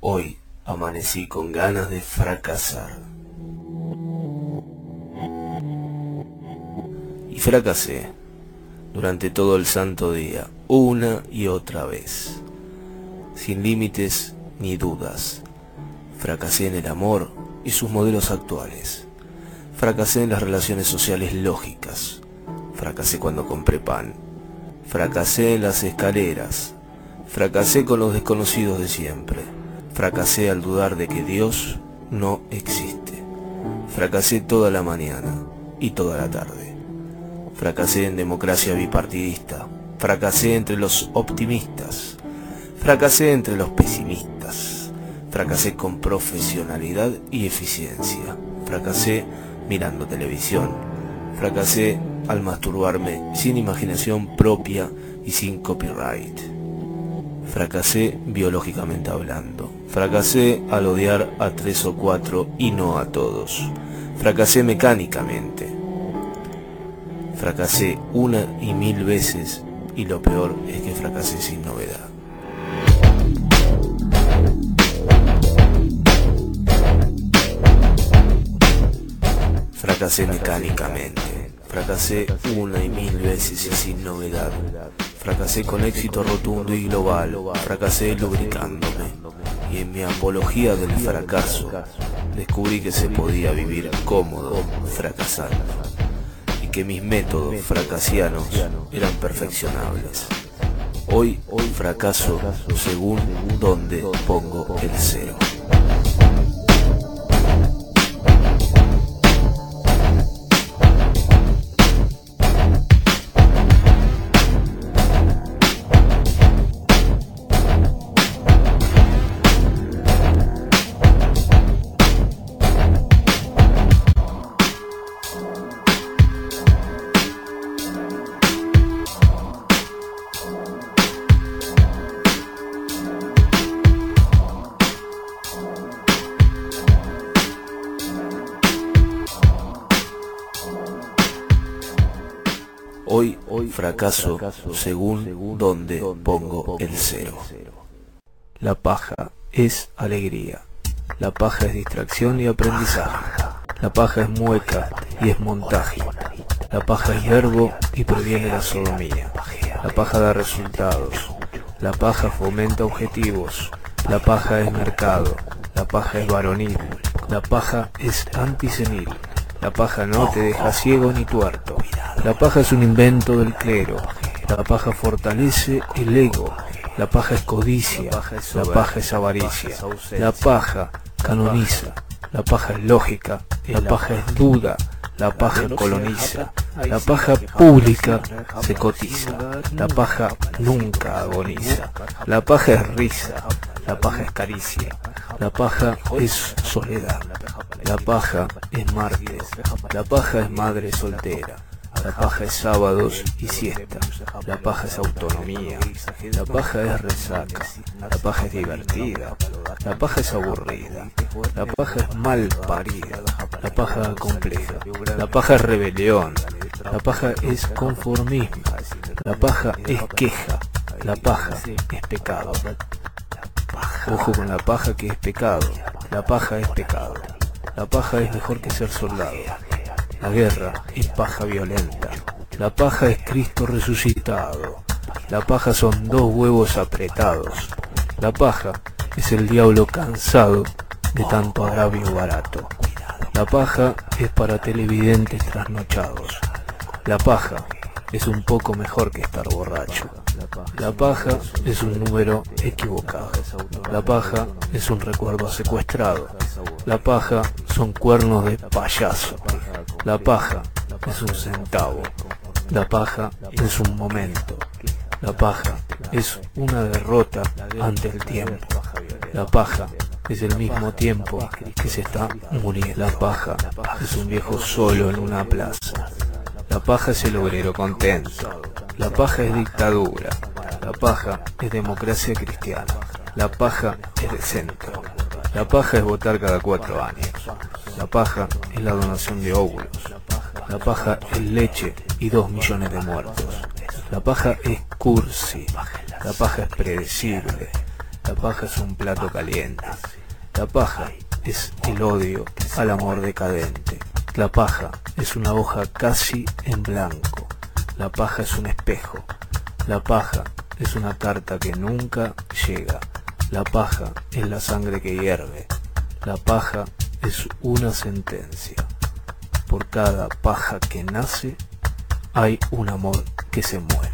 Hoy amanecí con ganas de fracasar. Y fracasé durante todo el santo día, una y otra vez, sin límites ni dudas. Fracasé en el amor y sus modelos actuales. Fracasé en las relaciones sociales lógicas. Fracasé cuando compré pan. Fracasé en las escaleras. Fracasé con los desconocidos de siempre. Fracasé al dudar de que Dios no existe. Fracasé toda la mañana y toda la tarde. Fracasé en democracia bipartidista. Fracasé entre los optimistas. Fracasé entre los pesimistas. Fracasé con profesionalidad y eficiencia. Fracasé mirando televisión. Fracasé al masturbarme sin imaginación propia y sin copyright. Fracasé biológicamente hablando. Fracasé al odiar a 3 o 4 y no a todos. Fracasé mecánicamente. Fracasé una y mil veces, y lo peor es que fracasé sin novedad. Fracasé mecánicamente. Fracasé una y mil veces y sin novedad. Fracasé con éxito rotundo y global. Fracasé lubricándome. Y en mi apología del fracaso, descubrí que se podía vivir cómodo fracasando. Y que mis métodos fracasianos eran perfeccionables. Hoy fracaso según donde pongo el cero. Hoy fracaso según donde pongo el cero. La paja es alegría. La paja es distracción y aprendizaje. La paja es mueca y es montaje. La paja es verbo y previene la sodomía. La paja da resultados. La paja fomenta objetivos. La paja es mercado. La paja es varonil. La paja es antisenil. La paja no te deja ciego ni tuerto. La paja es un invento del clero. La paja fortalece el ego. La paja es codicia. La paja es avaricia. La paja canoniza. La paja es lógica. La paja es duda. La paja coloniza. La paja pública se cotiza. La paja nunca agoniza. La paja es risa. La paja es caricia. La paja es soledad. La paja es martes. La paja es madre soltera. La paja es sábados y siesta. La paja es autonomía. La paja es resaca. La paja es divertida. La paja es aburrida. La paja es mal parida. La paja compleja. La paja es rebelión. La paja es conformismo. La paja es queja. La paja es pecado. Ojo con la paja, que es pecado. La paja es pecado. La paja es mejor que ser soldado. La guerra es paja violenta. La paja es Cristo resucitado. La paja son 2 huevos apretados. La paja es el diablo cansado de tanto agravio barato. La paja es para televidentes trasnochados. La paja es un poco mejor que estar borracho. La paja es un número equivocado. La paja es un recuerdo secuestrado. La paja son cuernos de payaso. La paja es un centavo. La paja es un momento. La paja es una derrota ante el tiempo. La paja es el mismo tiempo que se está muriendo. La paja es un viejo solo en una plaza. La paja es el obrero contento. La paja es dictadura. La paja es democracia cristiana. La paja es de centro. La paja es votar cada 4 años. La paja es la donación de óvulos. La paja es leche y 2 millones de muertos. La paja es cursi. La paja es predecible. La paja es un plato caliente. La paja es el odio al amor decadente. La paja es una hoja casi en blanco. La paja es un espejo. La paja es una carta que nunca llega. La paja es la sangre que hierve. La paja es una sentencia. Por cada paja que nace, hay un amor que se muere.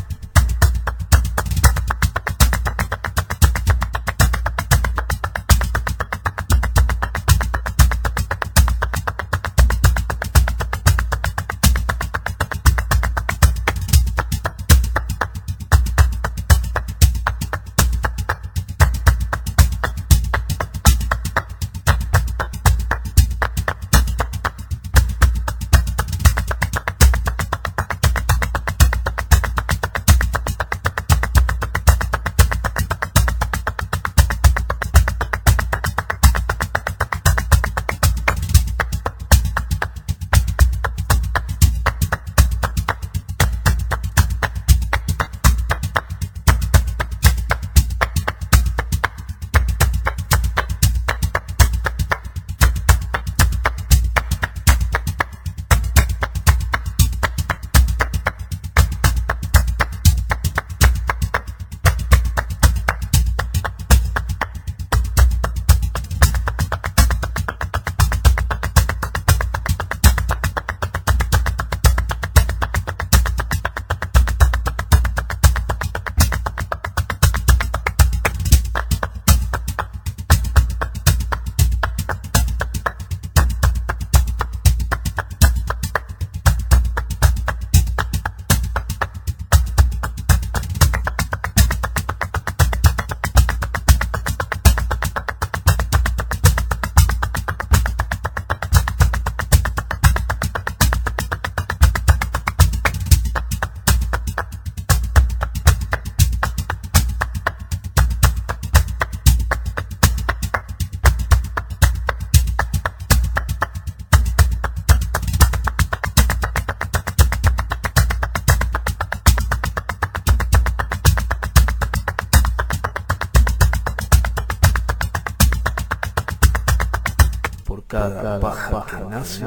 Por cada paja que nace,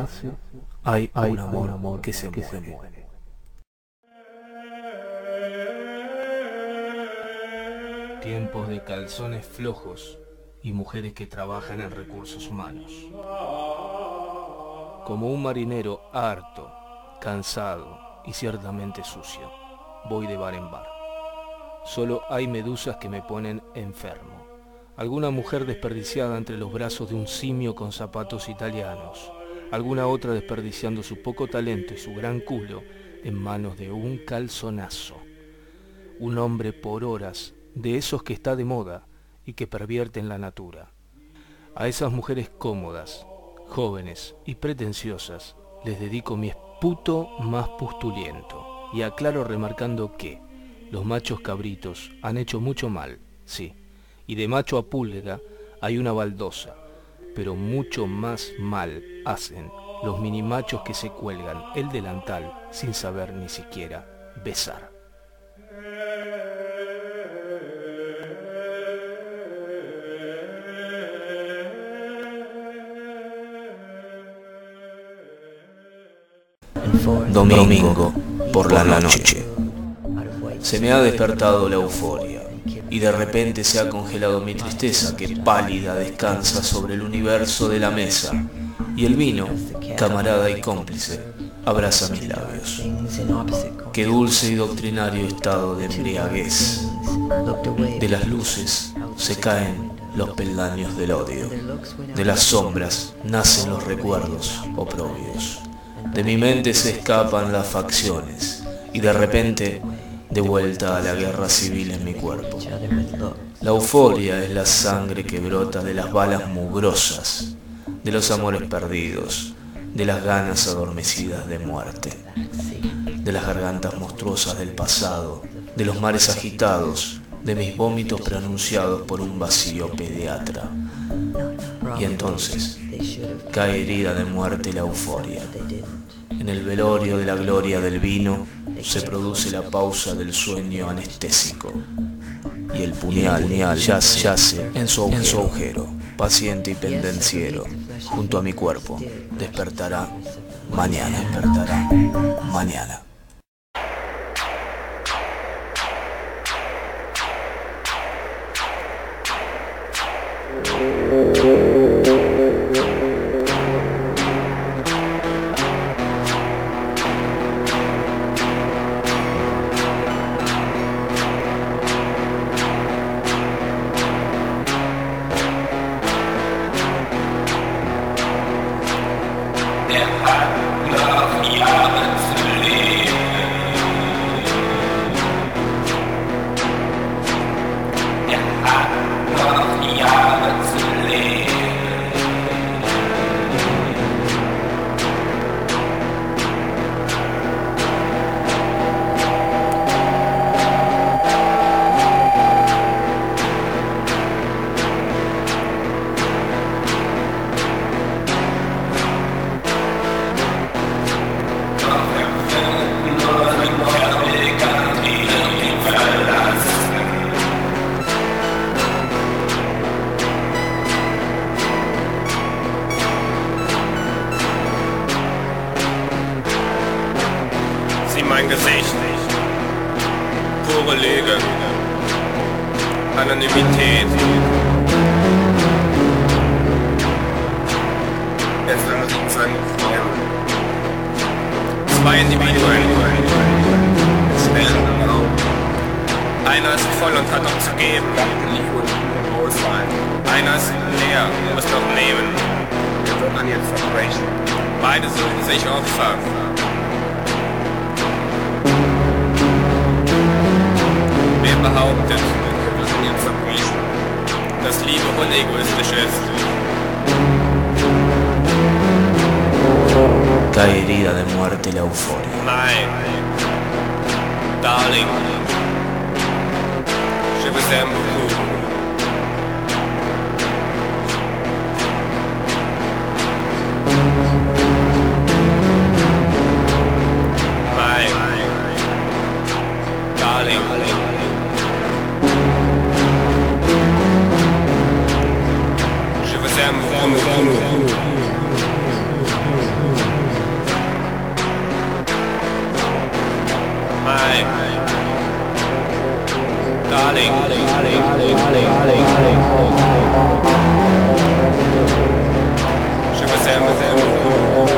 hay un amor que se muere. Tiempos de calzones flojos y mujeres que trabajan en recursos humanos. Como un marinero harto, cansado y ciertamente sucio, voy de bar en bar. Solo hay medusas que me ponen enfermo. Alguna mujer desperdiciada entre los brazos de un simio con zapatos italianos. Alguna otra desperdiciando su poco talento y su gran culo en manos de un calzonazo. Un hombre por horas, de esos que está de moda y que pervierten la natura. A esas mujeres cómodas, jóvenes y pretenciosas, les dedico mi esputo más pustuliento. Y aclaro remarcando que los machos cabritos han hecho mucho mal, sí, y de macho a pulga hay una baldosa, pero mucho más mal hacen los minimachos que se cuelgan el delantal sin saber ni siquiera besar. Domingo por la noche. Se me ha despertado la euforia y de repente se ha congelado mi tristeza que pálida descansa sobre el universo de la mesa, y el vino, camarada y cómplice, abraza mis labios. Qué dulce y doctrinario estado de embriaguez. De las luces se caen los peldaños del odio, de las sombras nacen los recuerdos oprobios. De mi mente se escapan las facciones y de repente de vuelta a la guerra civil en mi cuerpo. La euforia es la sangre que brota de las balas mugrosas, de los amores perdidos, de las ganas adormecidas de muerte, de las gargantas monstruosas del pasado, de los mares agitados, de mis vómitos pronunciados por un vacío pediatra. Y entonces cae herida de muerte la euforia. En el velorio de la gloria del vino se produce la pausa del sueño anestésico. y el puñal yace en su agujero, paciente y pendenciero, junto a mi cuerpo, despertará mañana. Mein Gesicht, pure Lüge, Anonymität. Es sind zwei Individuen, stellen im Raum. Einer ist voll und hat noch zu geben. Einer ist leer, muss noch nehmen. Wir wird man jetzt verbrechen. Beide suchen sich Opfer. Wer behauptet, wir müssen jetzt verbrechen, dass Liebe unegoistisch ist? Cae herida de muerte la euforia. Nein, Darling, je vous aime beaucoup. Nein, Darling, je vous aime beaucoup. Nein, Darling, je vous aime beaucoup.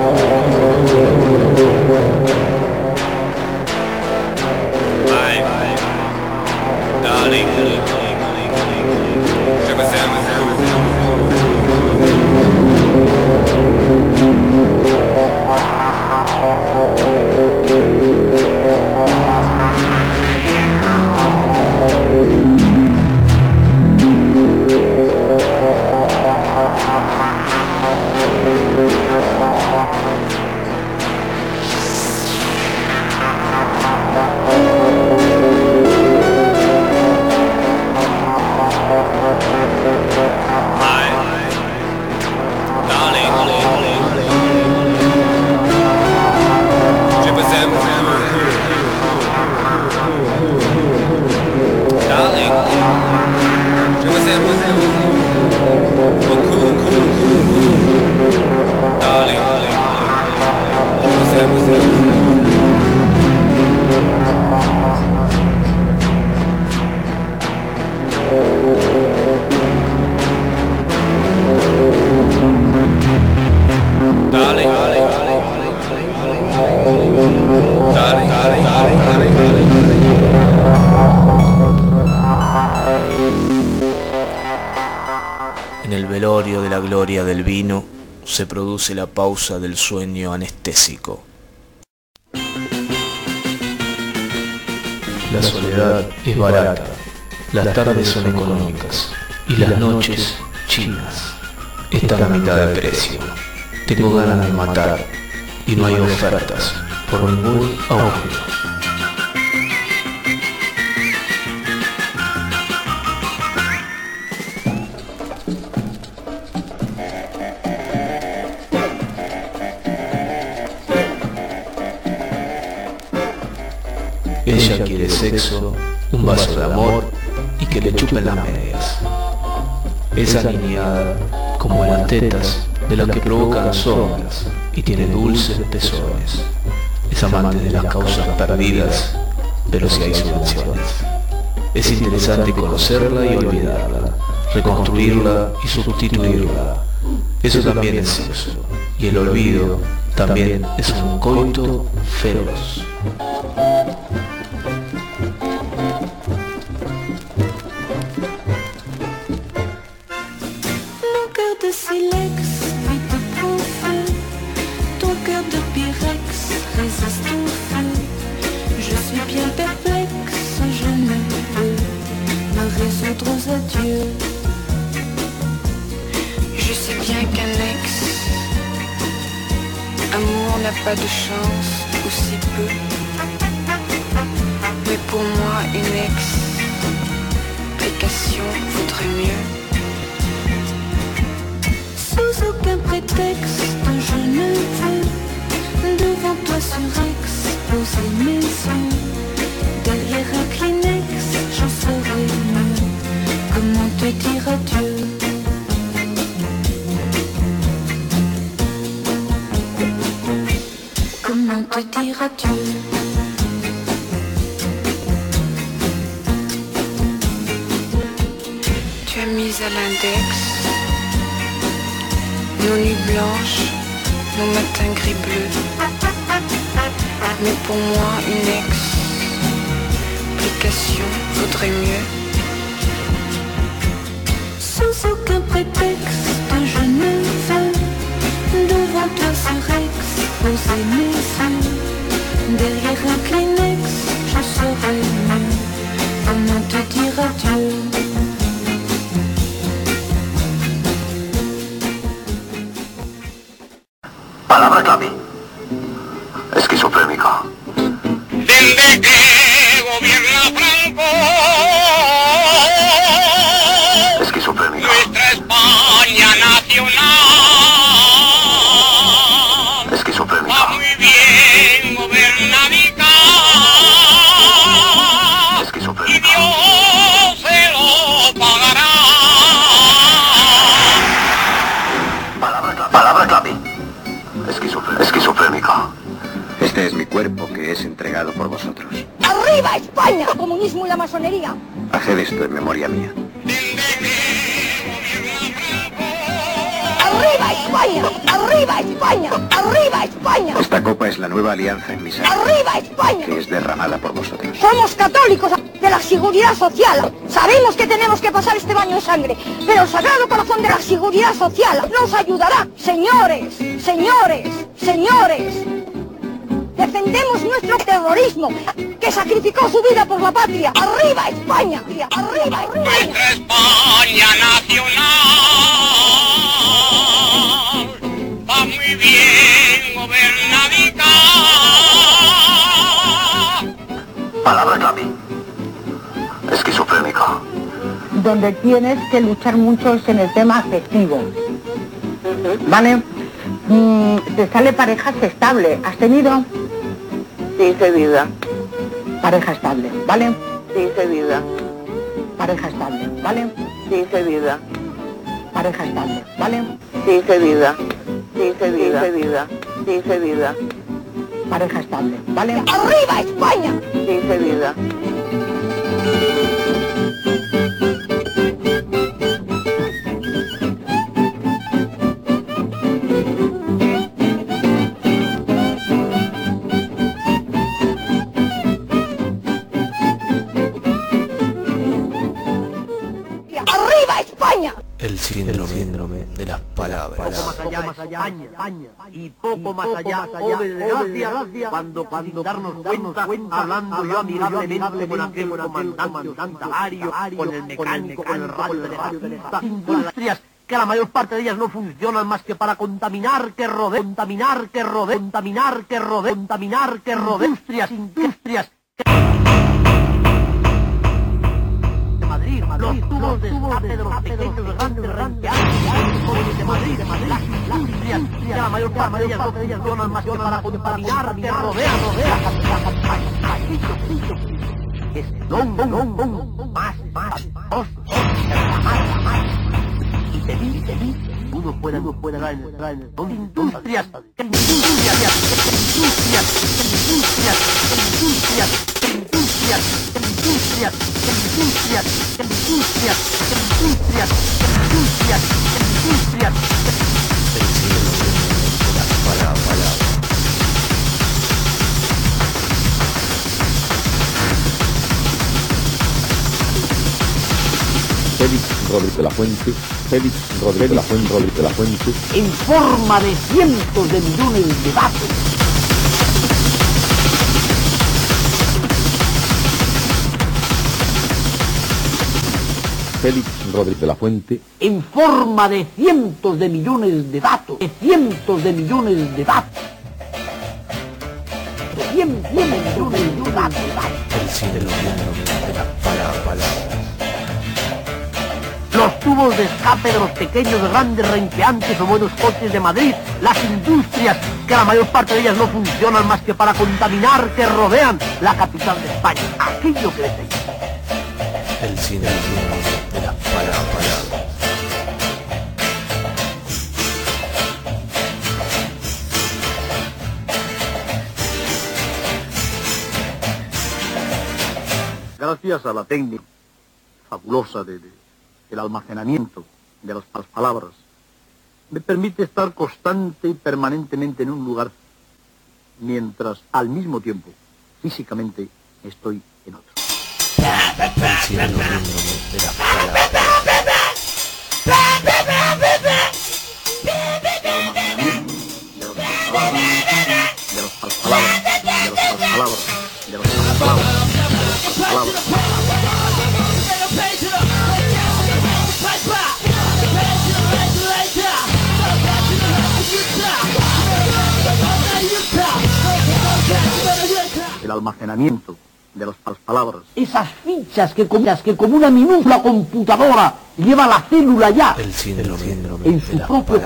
Nein, Darling, je vous aime En el velorio de la gloria del vino se produce la pausa del sueño anestésico. La soledad es barata, las tardes son económicas y las noches chinas. Están a mitad de precio. Tengo ganas de matar y no hay ofertas por ningún agujero. Ella quiere sexo, un vaso de amor que le chupen las medias. Es alineada como las tetas de las que provocan sombras y tiene dulces pezones. Es amante de las causas perdidas, pero si hay subvenciones. Es interesante conocerla y olvidarla, reconstruirla y sustituirla. Eso también es sexo, y el olvido también es un coito feroz. Mon cœur de silex vit de profond, ton cœur de pyrex résiste au feu. Je suis bien perplexe, je ne peux me résoudre aux adieux. Je sais bien qu'un ex amour n'a pas de chance, ou si peu. Mais pour moi une explication vaudrait mieux. Sans aucun prétexte, je ne veux devant toi surex poser mes yeux. Derrière un Kleenex, j'en saurais mieux. Comment te dire adieu? Comment te dire adieu? Tu as mis à l'index nos nuits blanches, nos matins gris-bleu. Mais pour moi une explication vaudrait mieux. Sans aucun prétexte, je ne veux devant toi surex poser mes yeux. Derrière un Kleenex, je saurais mieux. Comment te dire adieu? Palabra clave. Esquizofrénica. Desde que gobierna Franco, Esquizofrénica. nuestra España nacional Esquizofrénica. va muy bien gobernadica y Esquizofrénica. Dios se lo pagará. Palabra clave. Esquizofrénica. Este es mi cuerpo que es entregado por vosotros. ¡Arriba España! ¡El comunismo y la masonería! Haced esto en memoria mía. ¡Arriba España! ¡Arriba España! ¡Arriba España! Esta copa es la nueva alianza en mi sangre, ¡Arriba España! que es derramada por vosotros. Somos católicos de la seguridad social. Sabemos que tenemos que pasar este baño de sangre, pero el Sagrado Corazón de la Seguridad Social nos ayudará. Señores, señores, señores, defendemos nuestro terrorismo, que sacrificó su vida por la patria. ¡Arriba España! ¡Arriba España! Nuestra España nacional va muy bien gobernadica. Palabra clave. Esquizofrénica. Donde tienes que luchar mucho es en el tema afectivo, ¿vale? Te sale parejas estable. ¿Has tenido? Sí, vida. Pareja estable, ¿vale? Sí, vida. Pareja estable, ¿vale? Sí, vida. Pareja estable, ¿vale? Sí, vida. Sí, vida. Sí, vida. Pareja estable, ¿vale? ¡Arriba España! Sí, vida. ¡Arriba España! El síndrome de las palabras. Poco más allá España, y poco más allá obediencia, cuando darnos cuenta, hablando yo amigablemente con aquel comandante Ario, con el mecánico, con el radio telegráfico, industrias que la mayor parte de ellas no funcionan más que para contaminar, que rodeen, industrias los tubos de escape de los pequeños grandes ranqueados de Madrid, las industrias, que la mayor parte de ellas no funcionan más que para contaminar, que rodean. es el hongo más espantoso y te vi, uno puede entrar en el mundo. Industrias, Félix Rodríguez de la Fuente, Félix Rodríguez de la Fuente, en forma de cientos de millones de datos. Félix Rodríguez de la Fuente, en forma de cientos de millones de datos, de cientos de millones de datos, de cientos de millones de datos. El cine lo de la palabra. Los tubos de escape de los pequeños, grandes, renqueantes o buenos coches de Madrid, las industrias, que la mayor parte de ellas no funcionan más que para contaminar, que rodean la capital de España. Aquello que les he dicho. El cine de la palabra. Gracias a la técnica fabulosa del almacenamiento de las palabras, me permite estar constante y permanentemente en un lugar, mientras al mismo tiempo, físicamente, estoy en otro. El cine de la palabra. El almacenamiento de las palabras. Esas fichas que como una minúscula computadora lleva la célula ya El cine en su propio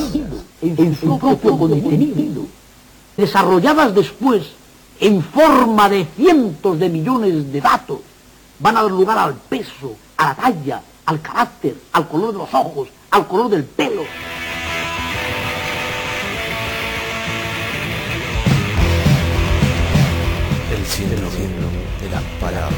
contenido, desarrolladas después en forma de cientos de millones de datos, van a dar lugar al peso, a la talla, al carácter, al color de los ojos, al color del pelo. El cine de la palabra.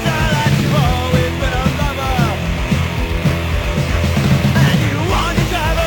Drive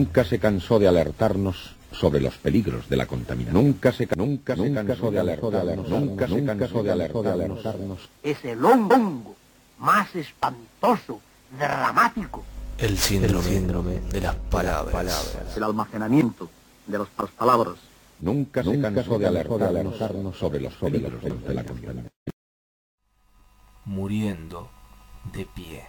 Nunca se cansó de alertarnos sobre los peligros de la contaminación. Nunca se cansó de alertarnos. Es el hongo más espantoso, dramático. El síndrome de las palabras. El almacenamiento de las palabras. Nunca se cansó de alertarnos sobre los peligros de la contaminación. Muriendo de pie.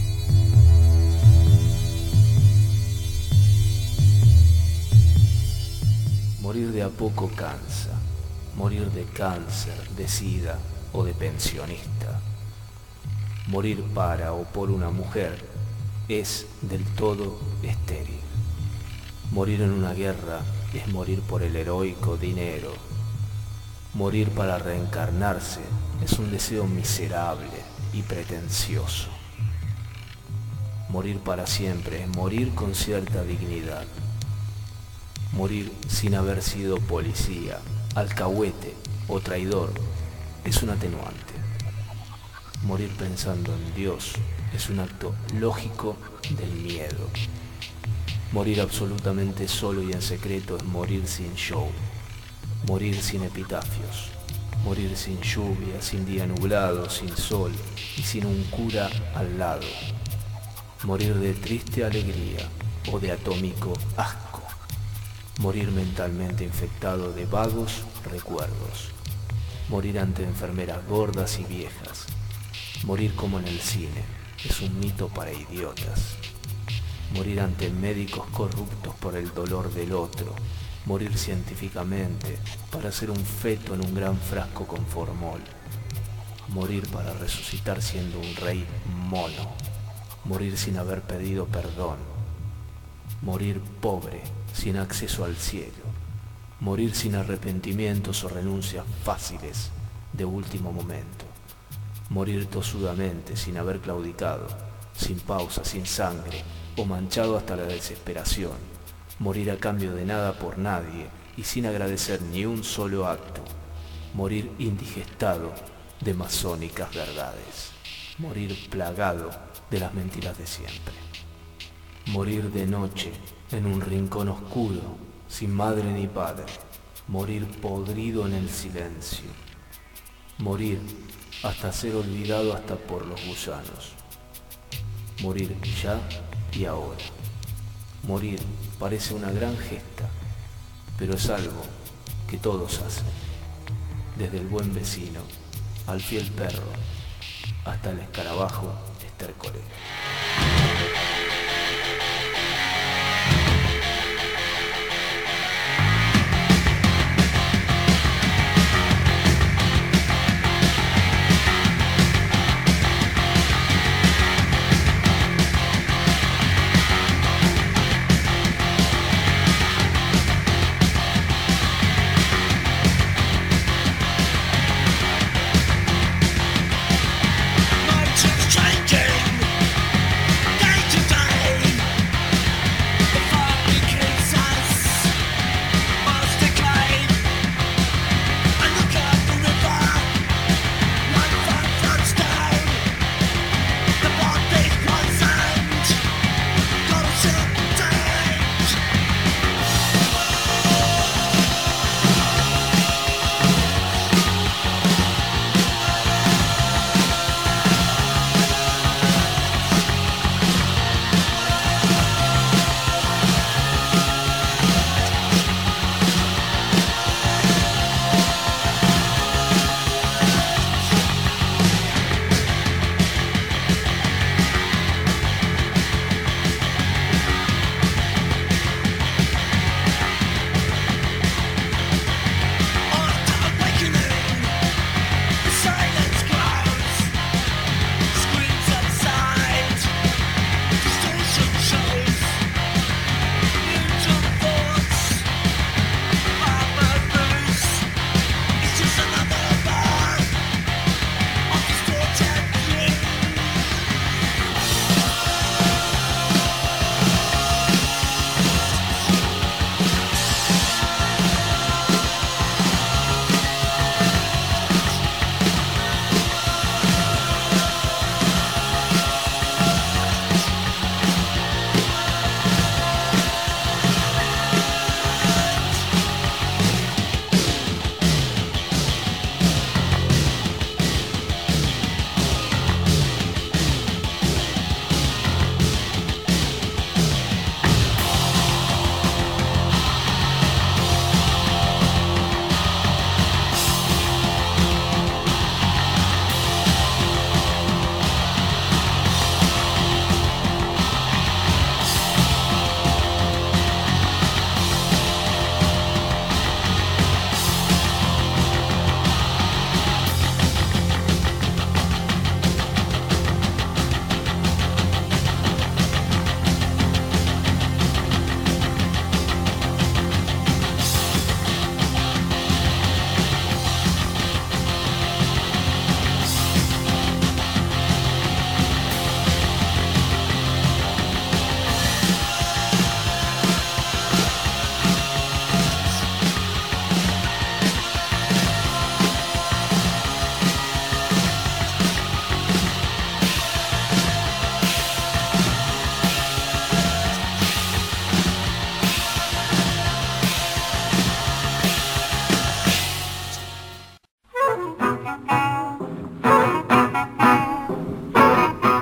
Morir de a poco cansa. Morir de cáncer, de sida o de pensionista. Morir para o por una mujer es del todo estéril. Morir en una guerra es morir por el heroico dinero. Morir para reencarnarse es un deseo miserable y pretencioso. Morir para siempre es morir con cierta dignidad. Morir sin haber sido policía, alcahuete o traidor es un atenuante. Morir pensando en Dios es un acto lógico del miedo. Morir absolutamente solo y en secreto es morir sin show. Morir sin epitafios. Morir sin lluvia, sin día nublado, sin sol y sin un cura al lado. Morir de triste alegría o de atómico asco. Morir mentalmente infectado de vagos recuerdos. Morir ante enfermeras gordas y viejas. Morir como en el cine es un mito para idiotas. Morir ante médicos corruptos por el dolor del otro. Morir científicamente para ser un feto en un gran frasco con formol. Morir para resucitar siendo un rey mono. Morir sin haber pedido perdón. Morir pobre, sin acceso al cielo. Morir sin arrepentimientos o renuncias fáciles de último momento. Morir tosudamente, sin haber claudicado, sin pausa, sin sangre, o manchado hasta la desesperación. Morir a cambio de nada por nadie y sin agradecer ni un solo acto. Morir indigestado de masónicas verdades. Morir plagado de las mentiras de siempre. Morir de noche en un rincón oscuro, sin madre ni padre. Morir podrido en el silencio. Morir hasta ser olvidado hasta por los gusanos. Morir ya y ahora. Morir parece una gran gesta, pero es algo que todos hacen, desde el buen vecino al fiel perro hasta el escarabajo estercolero. Changing day to day.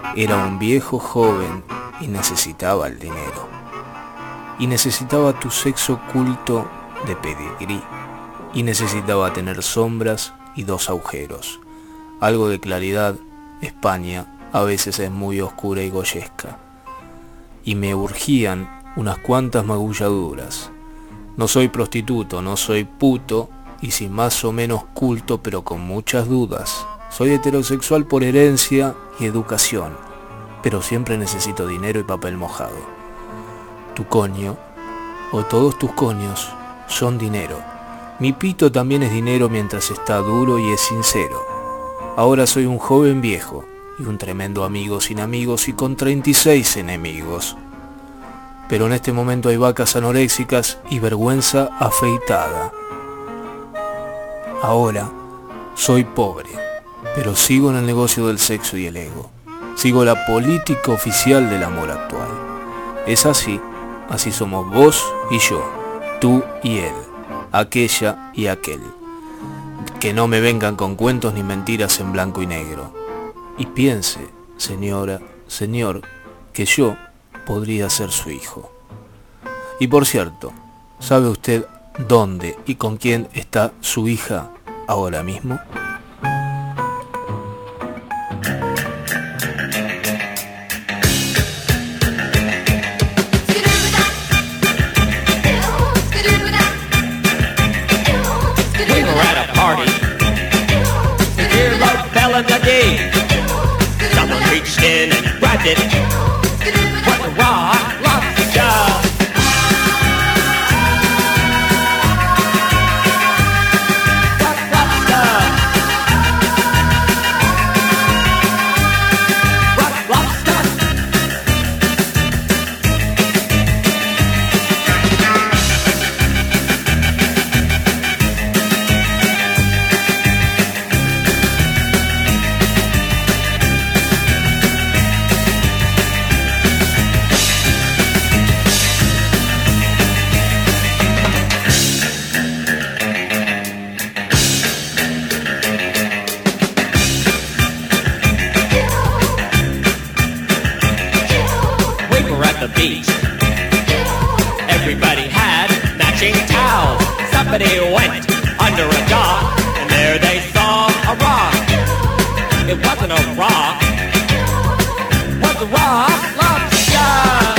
Era un viejo joven y necesitaba el dinero. Y necesitaba tu sexo oculto de pedigrí. Y necesitaba tener sombras y 2 agujeros. Algo de claridad. España a veces es muy oscura y goyesca. Y me urgían unas cuantas magulladuras. No soy prostituto, no soy puto, y sí más o menos culto, pero con muchas dudas. Soy heterosexual por herencia y educación, pero siempre necesito dinero y papel mojado. Tu coño, o todos tus coños, son dinero. Mi pito también es dinero mientras está duro y es sincero. Ahora soy un joven viejo, y un tremendo amigo sin amigos y con 36 enemigos. Pero en este momento hay vacas anoréxicas y vergüenza afeitada. Ahora soy pobre, pero sigo en el negocio del sexo y el ego. Sigo la política oficial del amor actual. Es así, así somos vos y yo, tú y él, aquella y aquel. Que no me vengan con cuentos ni mentiras en blanco y negro. Y piense, señora, señor, que yo podría ser su hijo. Y por cierto, ¿sabe usted dónde y con quién está su hija ahora mismo? We were at a party. The hero fell in the game. Someone reached in and grabbed it. What the rock lobster? Everybody had matching towels. Somebody went under a dock, and there they saw a rock. It wasn't a rock, it was a rock lobster.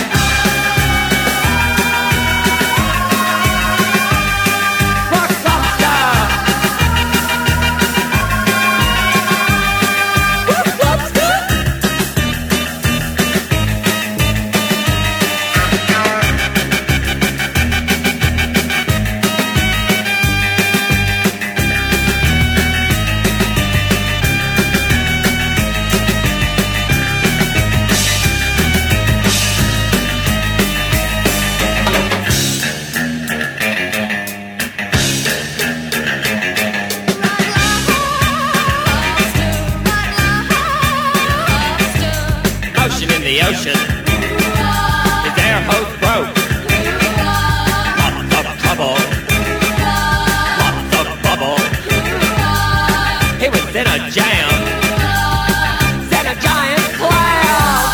The ocean, his air hose broke. Lots of trouble, lots of bubble. He was in a jam, set a giant cloud.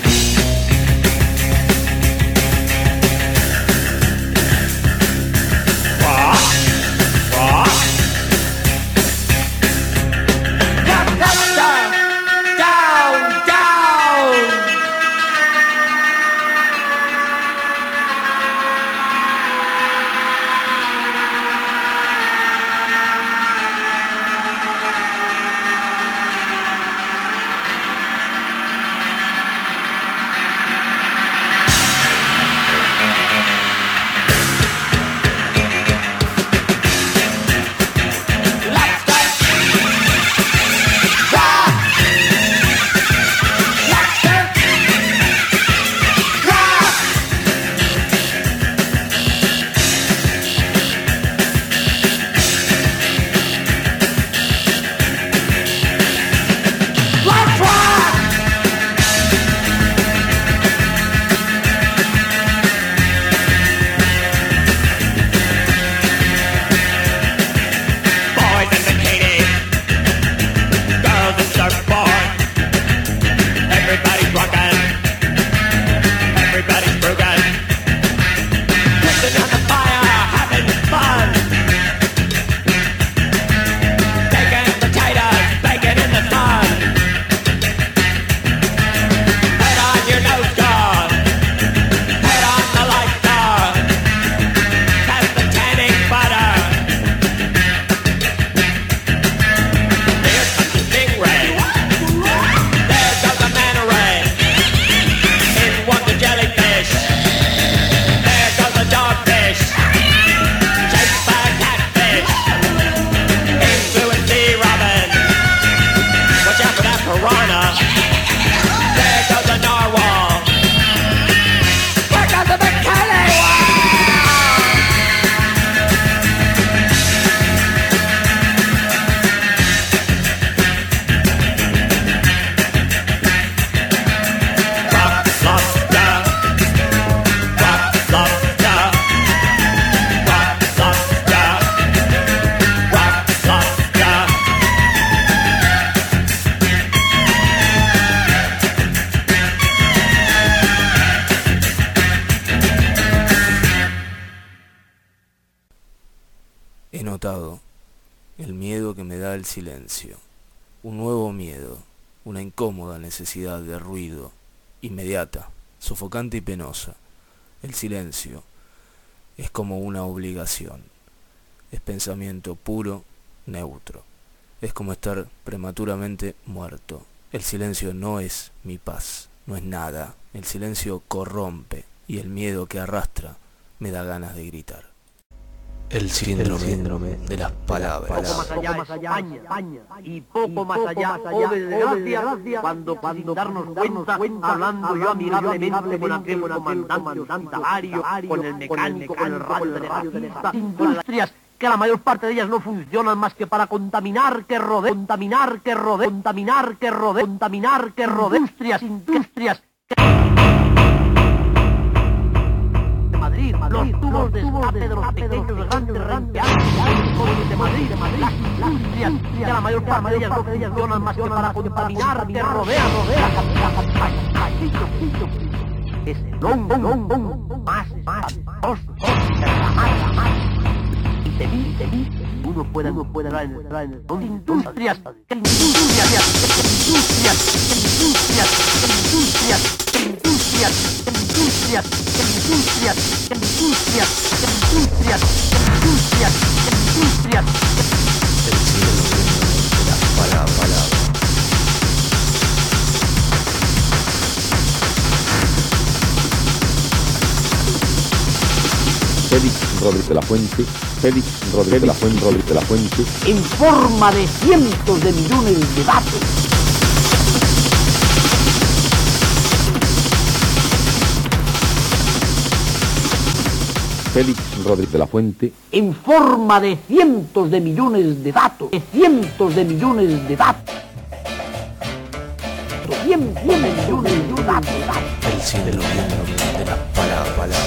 Rock, rock. Down, down, down, down. da el silencio, un nuevo miedo, una incómoda necesidad de ruido, inmediata, sofocante y penosa. El silencio es como una obligación, es pensamiento puro, neutro, es como estar prematuramente muerto. El silencio no es mi paz, no es nada, el silencio corrompe y el miedo que arrastra me da ganas de gritar. El síndrome de las palabras. Poco más allá España, y poco más allá Ove de Gracia, cuando sin darnos cuenta, hablando yo amigablemente con aquel comandante hospitalario, con el mecánico, con el radiotelegafista, industrias que la mayor parte de ellas no funcionan más que para contaminar que rodea, industrias los tubos de escape de los pequeños grandes de Madrid, las industrias, que la mayor parte de ellas no funcionan más que para contaminar que rodea es el longo más y te vi, uno puede entrar en el industrias, Félix Rodríguez de la Fuente, en forma de cientos de millones de datos. Félix Rodríguez de la Fuente, en forma de cientos de millones de datos, El síndrome de las palabras.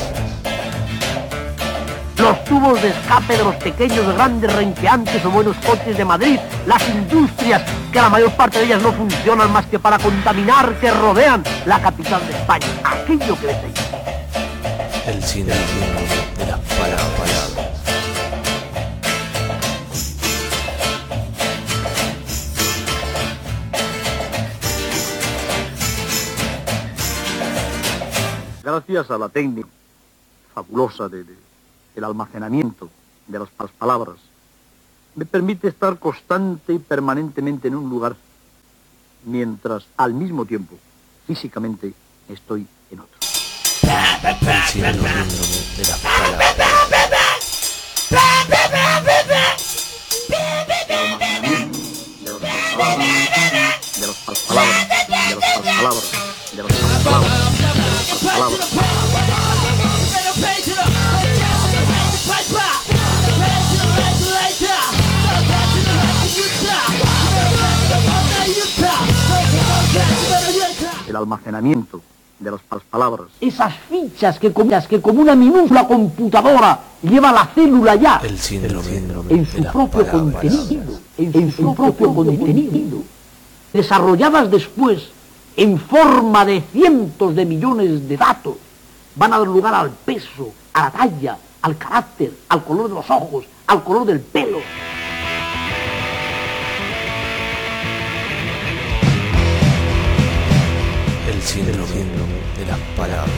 Los tubos de escape de los pequeños, grandes, renqueantes o buenos coches de Madrid, las industrias, que la mayor parte de ellas no funcionan más que para contaminar, que rodean la capital de España, aquello que ves ahí. El síndrome de las palabras. Gracias a la técnica fabulosa del almacenamiento de las palabras, me permite estar constante y permanentemente en un lugar, mientras al mismo tiempo, físicamente, estoy en otro. El síndrome de las palabras. El almacenamiento de las palabras. Esas fichas que como una minúscula computadora lleva la célula ya El síndrome en su propio contenido, desarrolladas después en forma de cientos de millones de datos, van a dar lugar al peso, a la talla, al carácter, al color de los ojos, al color del pelo. El síndrome de las palabras.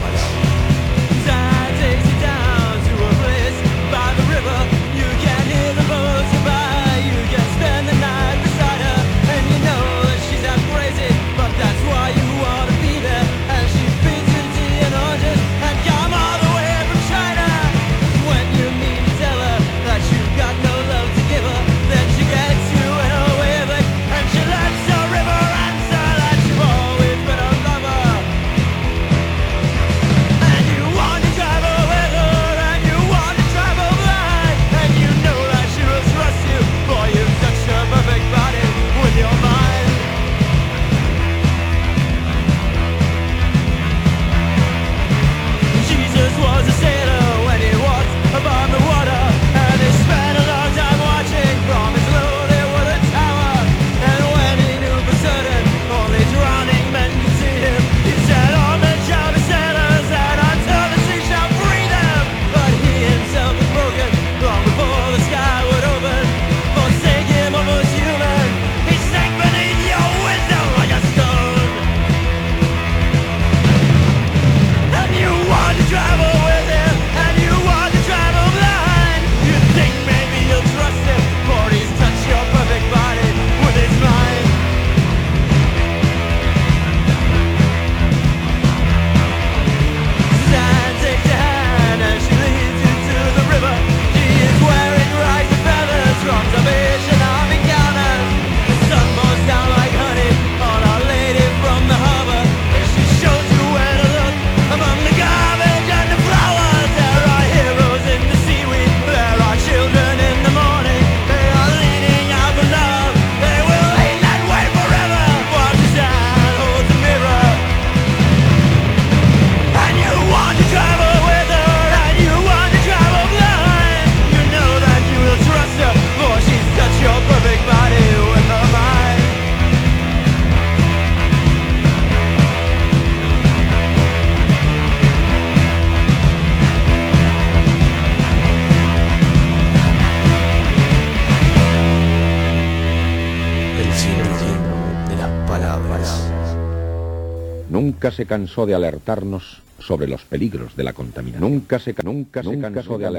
síndrome de las palabras. Nunca se cansó de alertarnos sobre los peligros de la contaminación. Nunca se cansó de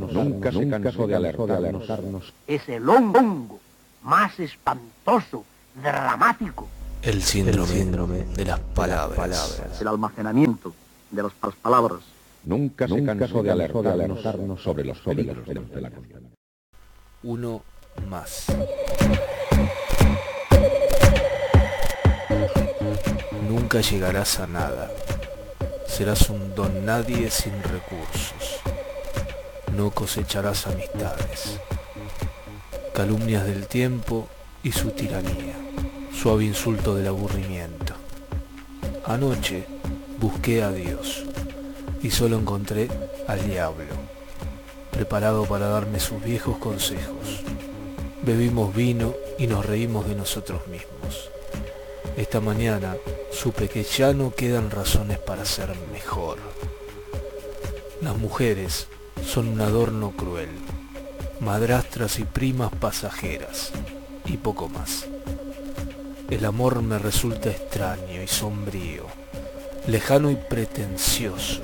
alertarnos. Es el hongo más espantoso, dramático. El síndrome de las palabras. El almacenamiento de las palabras. Nunca se cansó de alertarnos sobre los peligros de la contaminación. Uno más. Nunca llegarás a nada. Serás un don nadie sin recursos. No cosecharás amistades. Calumnias del tiempo y su tiranía. Suave insulto del aburrimiento. Anoche busqué a Dios y solo encontré al diablo, preparado para darme sus viejos consejos. Bebimos vino y nos reímos de nosotros mismos. Esta mañana supe que ya no quedan razones para ser mejor. Las mujeres son un adorno cruel, madrastras y primas pasajeras, y poco más. El amor me resulta extraño y sombrío, lejano y pretencioso.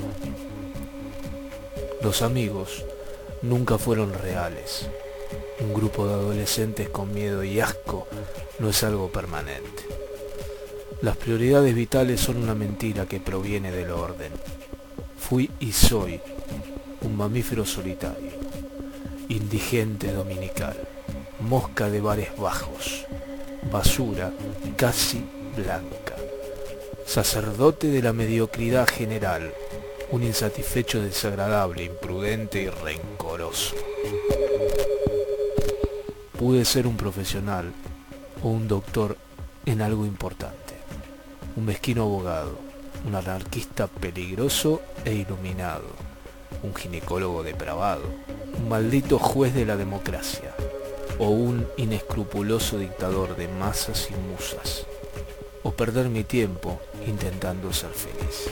Los amigos nunca fueron reales. Un grupo de adolescentes con miedo y asco no es algo permanente. Las prioridades vitales son una mentira que proviene del orden. Fui y soy un mamífero solitario, indigente dominical, mosca de bares bajos, basura casi blanca, sacerdote de la mediocridad general, un insatisfecho desagradable, imprudente y rencoroso. Pude ser un profesional o un doctor en algo importante, un mezquino abogado, un anarquista peligroso e iluminado, un ginecólogo depravado, un maldito juez de la democracia, o un inescrupuloso dictador de masas y musas, o perder mi tiempo intentando ser feliz.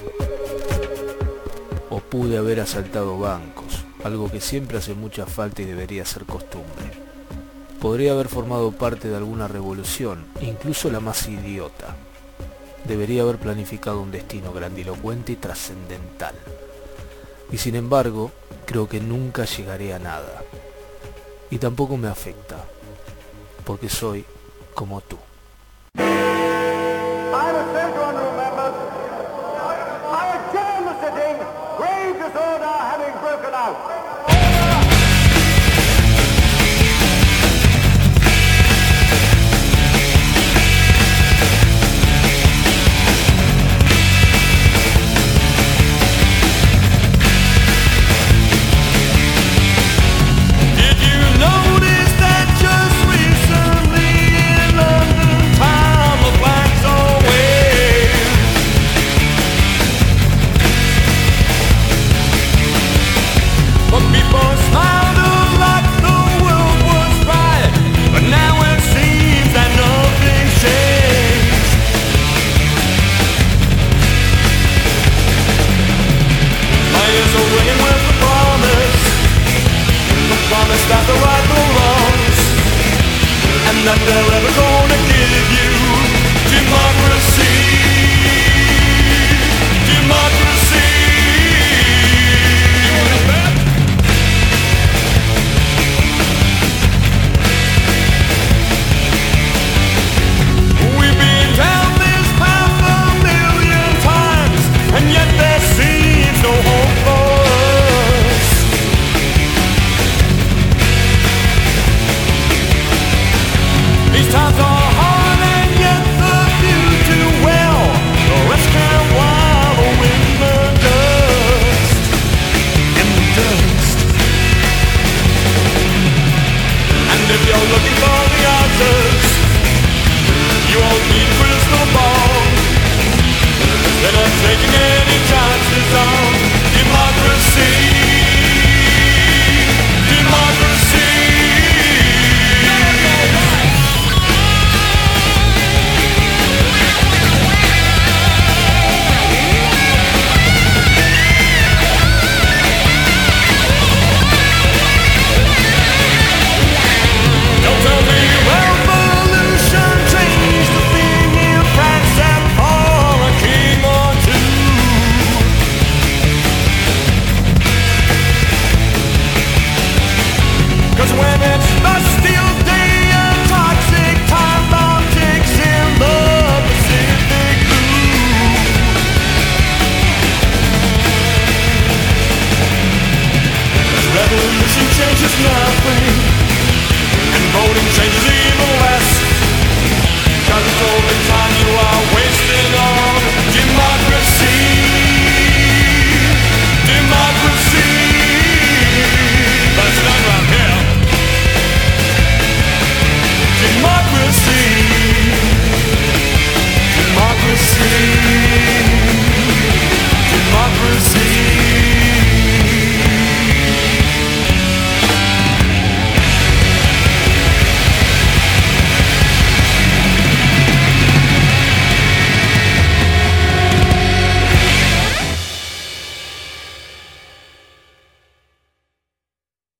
O pude haber asaltado bancos, algo que siempre hace mucha falta y debería ser costumbre. Podría haber formado parte de alguna revolución, incluso la más idiota. Debería haber planificado un destino grandilocuente y trascendental. Y sin embargo, creo que nunca llegaré a nada. Y tampoco me afecta, porque soy como tú.